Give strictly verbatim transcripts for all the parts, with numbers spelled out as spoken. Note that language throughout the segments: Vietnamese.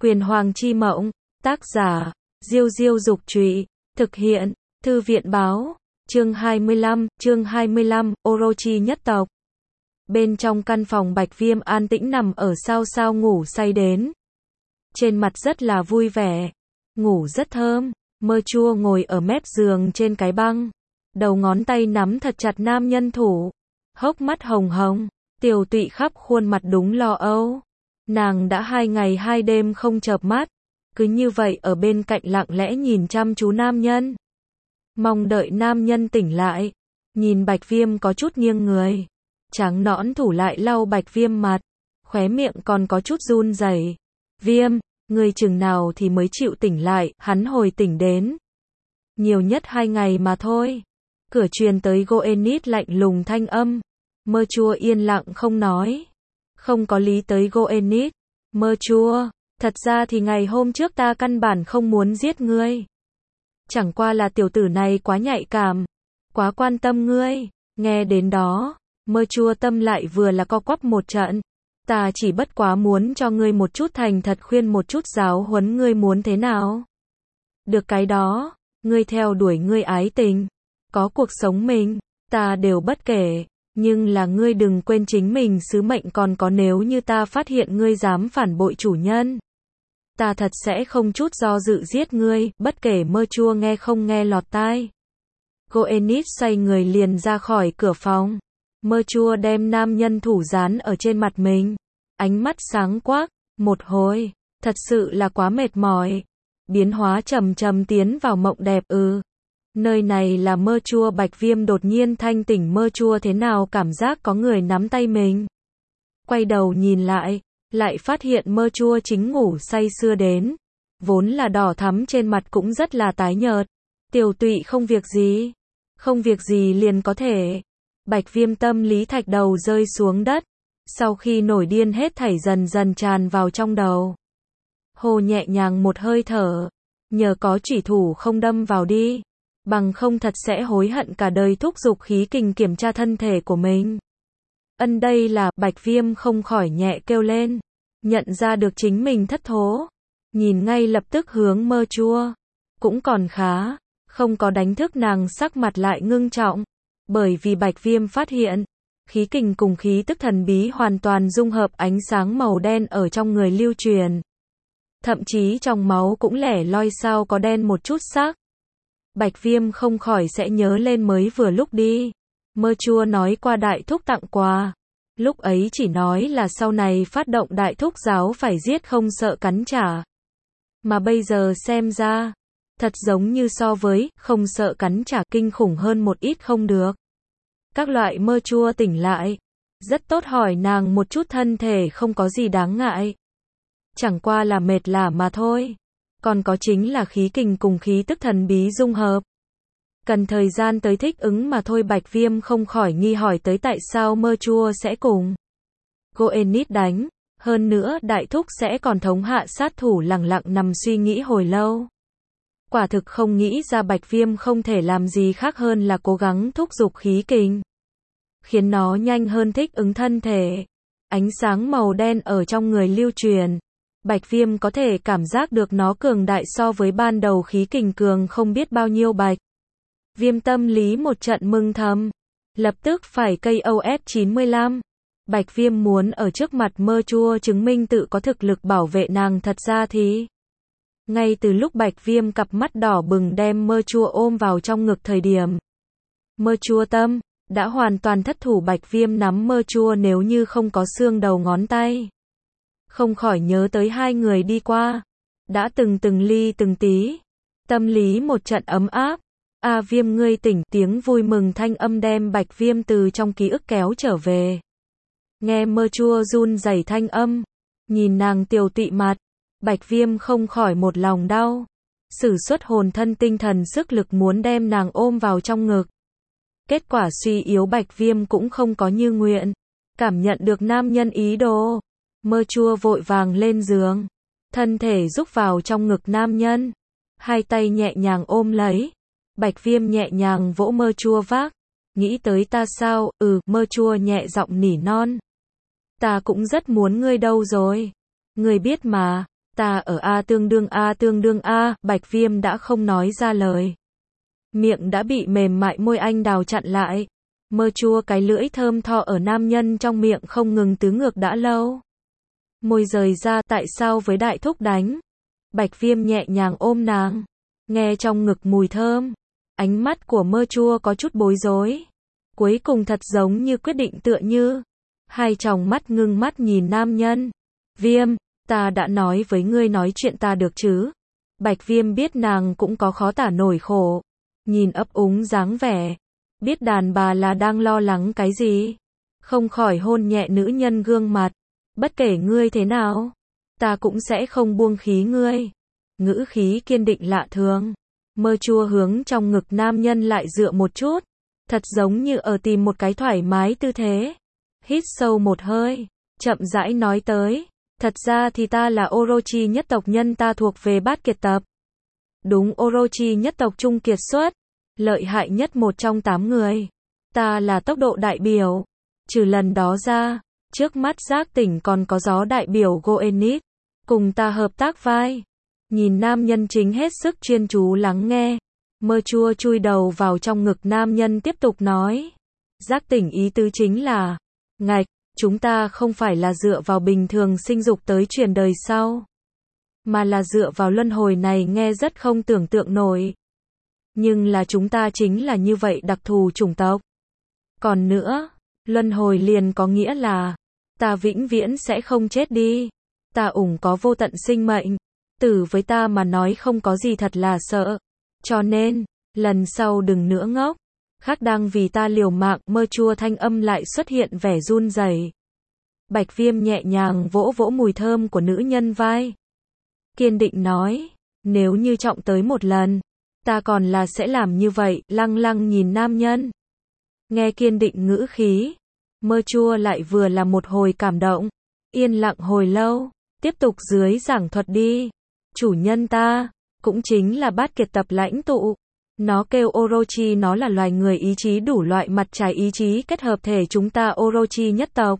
Quyền Hoàng chi mộng, tác giả, Diêu Diêu Dục Trụy, thực hiện, Thư viện Báo, chương hai mươi lăm, chương hai mươi lăm, Orochi nhất tộc. Bên trong căn phòng Bạch Viêm an tĩnh nằm ở sao sao ngủ say đến. Trên mặt rất là vui vẻ, ngủ rất thơm, Mơ Chua ngồi ở mép giường trên cái băng, đầu ngón tay nắm thật chặt nam nhân thủ, hốc mắt hồng hồng, Tiểu Tụy khắp khuôn mặt đúng lo âu. Nàng đã hai ngày hai đêm không chợp mắt, cứ như vậy ở bên cạnh lặng lẽ nhìn chăm chú nam nhân. Mong đợi nam nhân tỉnh lại, nhìn Bạch Viêm có chút nghiêng người, trắng nõn thủ lại lau Bạch Viêm mặt, khóe miệng còn có chút run rẩy. Viêm, người chừng nào thì mới chịu tỉnh lại, hắn hồi tỉnh đến. Nhiều nhất hai ngày mà thôi. Cửa truyền tới Goenit lạnh lùng thanh âm. Mơ Chua yên lặng không nói. Không có lý tới Goenit. Mơ Chua, thật ra thì ngày hôm trước ta căn bản không muốn giết ngươi. Chẳng qua là tiểu tử này quá nhạy cảm, quá quan tâm ngươi. Nghe đến đó, Mơ Chua tâm lại vừa là co quắp một trận. Ta chỉ bất quá muốn cho ngươi một chút thành thật khuyên một chút giáo huấn ngươi muốn thế nào. Được cái đó, ngươi theo đuổi ngươi ái tình, có cuộc sống mình, ta đều bất kể. Nhưng là ngươi đừng quên chính mình sứ mệnh còn có, nếu như ta phát hiện ngươi dám phản bội chủ nhân, ta thật sẽ không chút do dự giết ngươi, bất kể. Mơ Chua nghe không nghe lọt tai. Goenit xoay người liền ra khỏi cửa phòng. Mơ Chua đem nam nhân thủ dán ở trên mặt mình, ánh mắt sáng quắc, một hồi, thật sự là quá mệt mỏi. Biến hóa chậm chậm tiến vào mộng đẹp. Ừ, nơi này là Mơ Chua. Bạch Viêm đột nhiên thanh tỉnh. Mơ Chua thế nào cảm giác có người nắm tay mình. Quay đầu nhìn lại, lại phát hiện Mơ Chua chính ngủ say sưa đến, vốn là đỏ thắm trên mặt cũng rất là tái nhợt. Tiểu Tụy không việc gì, không việc gì liền có thể. Bạch Viêm tâm lý thạch đầu rơi xuống đất, sau khi nổi điên hết thảy dần dần tràn vào trong đầu. Hồ nhẹ nhàng một hơi thở, nhờ có chủy thủ không đâm vào đi, bằng không thật sẽ hối hận cả đời. Thúc giục khí kình kiểm tra thân thể của mình. Ân đây là, Bạch Viêm không khỏi nhẹ kêu lên, nhận ra được chính mình thất thố, nhìn ngay lập tức hướng Mơ Chua. Cũng còn khá, không có đánh thức nàng. Sắc mặt lại ngưng trọng, bởi vì Bạch Viêm phát hiện, khí kình cùng khí tức thần bí hoàn toàn dung hợp, ánh sáng màu đen ở trong người lưu truyền. Thậm chí trong máu cũng lẻ loi sao có đen một chút sắc. Bạch Viêm không khỏi sẽ nhớ lên mới vừa lúc đi, Mơ Chua nói qua đại thúc tặng quà. Lúc ấy chỉ nói là sau này phát động đại thúc giáo phải giết không sợ cắn trả. Mà bây giờ xem ra, thật giống như so với không sợ cắn trả kinh khủng hơn một ít không được. Các loại. Mơ Chua tỉnh lại, rất tốt, hỏi nàng một chút, thân thể không có gì đáng ngại, chẳng qua là mệt lả mà thôi. Còn có chính là khí kình cùng khí tức thần bí dung hợp, cần thời gian tới thích ứng mà thôi. Bạch Viêm không khỏi nghi hỏi tới tại sao Mơ Chua sẽ cùng Goenit đánh, hơn nữa đại thúc sẽ còn thống hạ sát thủ. Lặng lặng nằm suy nghĩ hồi lâu, quả thực không nghĩ ra. Bạch Viêm không thể làm gì khác hơn là cố gắng thúc giục khí kình, khiến nó nhanh hơn thích ứng thân thể. Ánh sáng màu đen ở trong người lưu truyền, Bạch Viêm có thể cảm giác được nó cường đại so với ban đầu khí kình cường không biết bao nhiêu. Bạch Viêm tâm lý một trận mừng thầm, lập tức phải cây O S chín mươi lăm. Bạch Viêm muốn ở trước mặt Mơ Chua chứng minh tự có thực lực bảo vệ nàng. Thật ra thì, ngay từ lúc Bạch Viêm cặp mắt đỏ bừng đem Mơ Chua ôm vào trong ngực thời điểm, Mơ Chua tâm đã hoàn toàn thất thủ. Bạch Viêm nắm Mơ Chua nếu như không có xương đầu ngón tay, không khỏi nhớ tới hai người đi qua, đã từng từng ly từng tí, tâm lý một trận ấm áp. A Viêm ngươi tỉnh, tiếng vui mừng thanh âm đem Bạch Viêm từ trong ký ức kéo trở về. Nghe Mơ Chua run rẩy thanh âm, nhìn nàng Tiểu Tụy mặt, Bạch Viêm không khỏi một lòng đau, sử xuất hồn thân tinh thần sức lực muốn đem nàng ôm vào trong ngực. Kết quả suy yếu. Bạch Viêm cũng không có như nguyện, cảm nhận được nam nhân ý đồ, Mơ Chua vội vàng lên giường, thân thể rúc vào trong ngực nam nhân, hai tay nhẹ nhàng ôm lấy. Bạch Viêm nhẹ nhàng vỗ Mơ Chua vác, nghĩ tới ta sao? Ừ, Mơ Chua nhẹ giọng nỉ non, ta cũng rất muốn ngươi đâu rồi, ngươi biết mà, Ta ở A tương đương A tương đương A, Bạch Viêm đã không nói ra lời. Miệng đã bị mềm mại môi anh đào chặn lại. Mơ chua cái lưỡi thơm tho ở nam nhân trong miệng không ngừng tứ ngược đã lâu. Môi rời ra, tại sao với đại thúc đánh? Bạch Viêm nhẹ nhàng ôm nàng. Nghe trong ngực mùi thơm. Ánh mắt của mơ chua có chút bối rối. Cuối cùng thật giống như quyết định tựa như. Hai tròng mắt ngưng mắt nhìn nam nhân. Viêm, ta đã nói với ngươi nói chuyện ta được chứ? Bạch Viêm biết nàng cũng có khó tả nổi khổ. Nhìn ấp úng dáng vẻ. Biết đàn bà là đang lo lắng cái gì. Không khỏi hôn nhẹ nữ nhân gương mặt. Bất kể ngươi thế nào, ta cũng sẽ không buông khí ngươi. Ngữ khí kiên định lạ thường. Mơ chua hướng trong ngực nam nhân lại dựa một chút. Thật giống như ở tìm một cái thoải mái tư thế. Hít sâu một hơi. Chậm rãi nói tới. Thật ra thì ta là Orochi nhất tộc nhân, ta thuộc về bát kiệt tập. Đúng, Orochi nhất tộc trung kiệt xuất. Lợi hại nhất một trong tám người. Ta là tốc độ đại biểu. Trừ lần đó ra, trước mắt giác tỉnh còn có gió đại biểu Goenit. Cùng ta hợp tác vai. Nhìn nam nhân chính hết sức chuyên chú lắng nghe. Mơ chua chui đầu vào trong ngực nam nhân tiếp tục nói. Giác tỉnh ý tứ chính là, ngạch, chúng ta không phải là dựa vào bình thường sinh dục tới truyền đời sau. Mà là dựa vào luân hồi này, nghe rất không tưởng tượng nổi. Nhưng là chúng ta chính là như vậy đặc thù chủng tộc. Còn nữa, luân hồi liền có nghĩa là, ta vĩnh viễn sẽ không chết đi. Ta ủng có vô tận sinh mệnh. Tử với ta mà nói không có gì thật là sợ. Cho nên, lần sau đừng nữa ngốc. Khác đang vì ta liều mạng. Mơ chua thanh âm lại xuất hiện vẻ run rẩy. Bạch Viêm nhẹ nhàng vỗ vỗ mùi thơm của nữ nhân vai. Kiên định nói, nếu như trọng tới một lần, ta còn là sẽ làm như vậy. Lăng lăng nhìn nam nhân. Nghe kiên định ngữ khí, mơ chua lại vừa là một hồi cảm động. Yên lặng hồi lâu, tiếp tục dưới giảng thuật đi. Chủ nhân ta, cũng chính là bát kiệt tập lãnh tụ. Nó kêu Orochi, nó là loài người ý chí đủ loại mặt trái ý chí kết hợp thể chúng ta Orochi nhất tộc.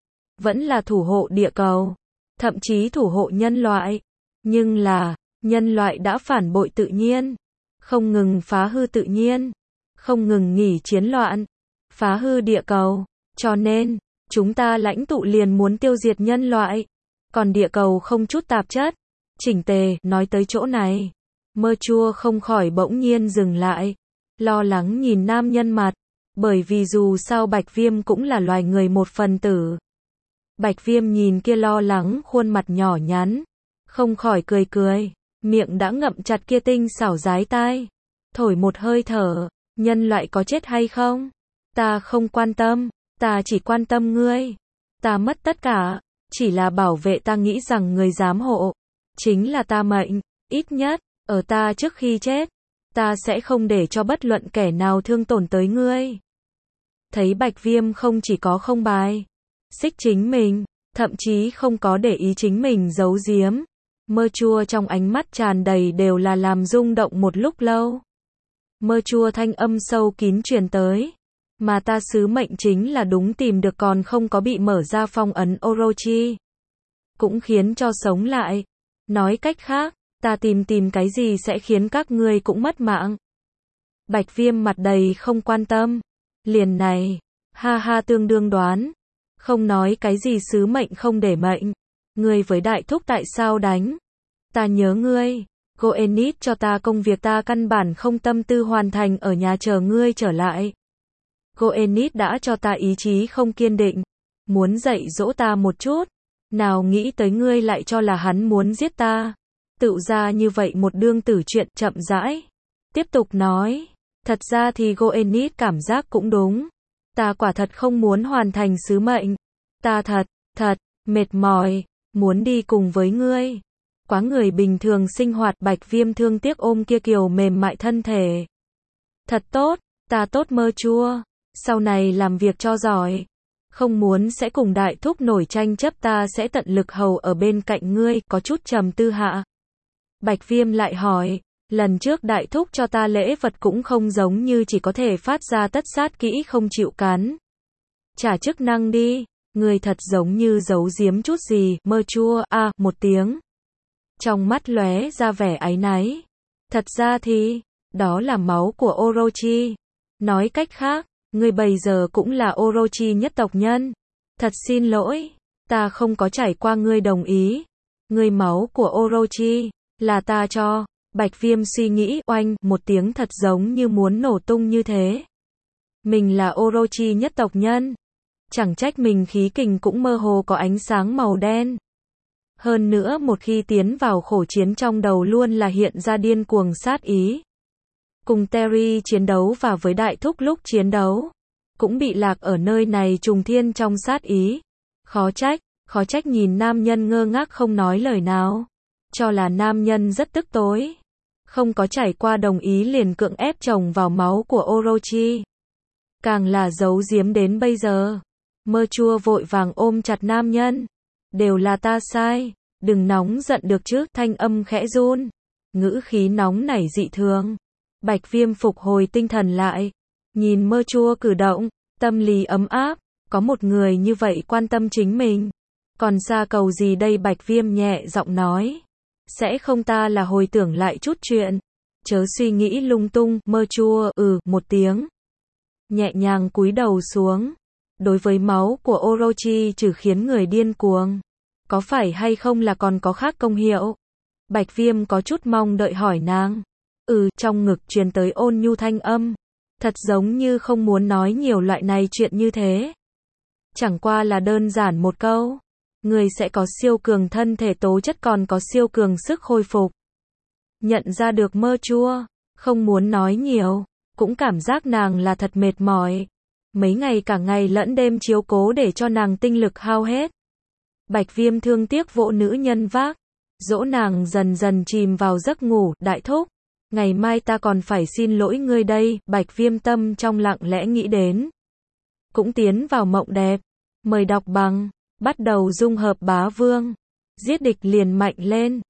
Vẫn là thủ hộ địa cầu. Thậm chí thủ hộ nhân loại. Nhưng là, nhân loại đã phản bội tự nhiên. Không ngừng phá hư tự nhiên. Không ngừng nghỉ chiến loạn. Phá hư địa cầu. Cho nên, chúng ta lãnh tụ liền muốn tiêu diệt nhân loại. Còn địa cầu không chút tạp chất. Chỉnh tề, nói tới chỗ này. Mơ chua không khỏi bỗng nhiên dừng lại. Lo lắng nhìn nam nhân mặt. Bởi vì dù sao Bạch Viêm cũng là loài người một phần tử. Bạch Viêm nhìn kia lo lắng khuôn mặt nhỏ nhắn. Không khỏi cười cười. Miệng đã ngậm chặt kia tinh xảo dái tai. Thổi một hơi thở. Nhân loại có chết hay không? Ta không quan tâm. Ta chỉ quan tâm ngươi. Ta mất tất cả. Chỉ là bảo vệ, ta nghĩ rằng người giám hộ. Chính là ta mệnh. Ít nhất, ở ta trước khi chết. Ta sẽ không để cho bất luận kẻ nào thương tổn tới ngươi. Thấy Bạch Viêm không chỉ có không bài xích chính mình, thậm chí không có để ý chính mình giấu giếm. Mơ chua trong ánh mắt tràn đầy đều là làm rung động một lúc lâu. Mơ chua thanh âm sâu kín truyền tới. Mà ta sứ mệnh chính là đúng tìm được còn không có bị mở ra phong ấn Orochi. Cũng khiến cho sống lại. Nói cách khác, ta tìm tìm cái gì sẽ khiến các ngươi cũng mất mạng. Bạch Viêm mặt đầy không quan tâm. Liền này, ha ha tương đương đoán. Không nói cái gì sứ mệnh không để mệnh. Ngươi với đại thúc tại sao đánh? Ta nhớ ngươi. Goenit cho ta công việc ta căn bản không tâm tư hoàn thành ở nhà chờ ngươi trở lại. Goenit đã cho ta ý chí không kiên định. Muốn dạy dỗ ta một chút. Nào nghĩ tới ngươi lại cho là hắn muốn giết ta. Tự ra như vậy một đương tử chuyện chậm rãi. Tiếp tục nói. Thật ra thì Goenit cảm giác cũng đúng. Ta quả thật không muốn hoàn thành sứ mệnh. Ta thật, thật, mệt mỏi. Muốn đi cùng với ngươi. Quá người bình thường sinh hoạt. Bạch Viêm thương tiếc ôm kia kiều mềm mại thân thể. Thật tốt, ta tốt mơ chua. Sau này làm việc cho giỏi. Không muốn sẽ cùng đại thúc nổi tranh chấp, ta sẽ tận lực hầu ở bên cạnh ngươi. Có chút trầm tư hạ. Bạch Viêm lại hỏi. Lần trước đại thúc cho ta lễ vật cũng không giống như chỉ có thể phát ra tất sát kỹ không chịu cắn. Trả chức năng đi. Ngươi thật giống như giấu giếm chút gì. Mơ chua, a, à, một tiếng. trong mắt lóe ra vẻ áy náy. Thật ra thì, đó là máu của Orochi. Nói cách khác, ngươi bây giờ cũng là Orochi nhất tộc nhân. Thật xin lỗi, ta không có trải qua ngươi đồng ý. Ngươi máu của Orochi, là ta cho. Bạch Viêm suy nghĩ, oanh, một tiếng thật giống như muốn nổ tung như thế. Mình là Orochi nhất tộc nhân. Chẳng trách mình khí kình cũng mơ hồ có ánh sáng màu đen. Hơn nữa một khi tiến vào khổ chiến trong đầu luôn là hiện ra điên cuồng sát ý. Cùng Terry chiến đấu và với đại thúc lúc chiến đấu, cũng bị lạc ở nơi này trùng thiên trong sát ý. Khó trách, khó trách nhìn nam nhân ngơ ngác không nói lời nào. Cho là nam nhân rất tức tối. Không có trải qua đồng ý liền cưỡng ép chồng vào máu của Orochi. Càng là giấu giếm đến bây giờ. Mơ chua vội vàng ôm chặt nam nhân. Đều là ta sai, đừng nóng giận được chứ, thanh âm khẽ run. Ngữ khí nóng nảy dị thường. Bạch Viêm phục hồi tinh thần lại. Nhìn mơ chua cử động, tâm lý ấm áp. Có một người như vậy quan tâm chính mình. Còn xa cầu gì đây, Bạch Viêm nhẹ giọng nói. Sẽ không, ta là hồi tưởng lại chút chuyện. Chớ suy nghĩ lung tung, mơ chua, ừ, một tiếng. Nhẹ nhàng cúi đầu xuống. Đối với máu của Orochi trừ khiến người điên cuồng. Có phải hay không là còn có khác công hiệu? Bạch Viêm có chút mong đợi hỏi nàng. Ừ, trong ngực truyền tới ôn nhu thanh âm. Thật giống như không muốn nói nhiều loại này chuyện như thế. Chẳng qua là đơn giản một câu. Người sẽ có siêu cường thân thể tố chất còn có siêu cường sức hồi phục. Nhận ra được mơ chua, không muốn nói nhiều, cũng cảm giác nàng là thật mệt mỏi. Mấy ngày cả ngày lẫn đêm chiếu cố để cho nàng tinh lực hao hết. Bạch Viêm thương tiếc vỗ nữ nhân vác, dỗ nàng dần dần chìm vào giấc ngủ, đại thúc. Ngày mai ta còn phải xin lỗi ngươi đây, Bạch Viêm tâm trong lặng lẽ nghĩ đến. Cũng tiến vào mộng đẹp, mời đọc bằng, bắt đầu dung hợp bá vương. Giết địch liền mạnh lên.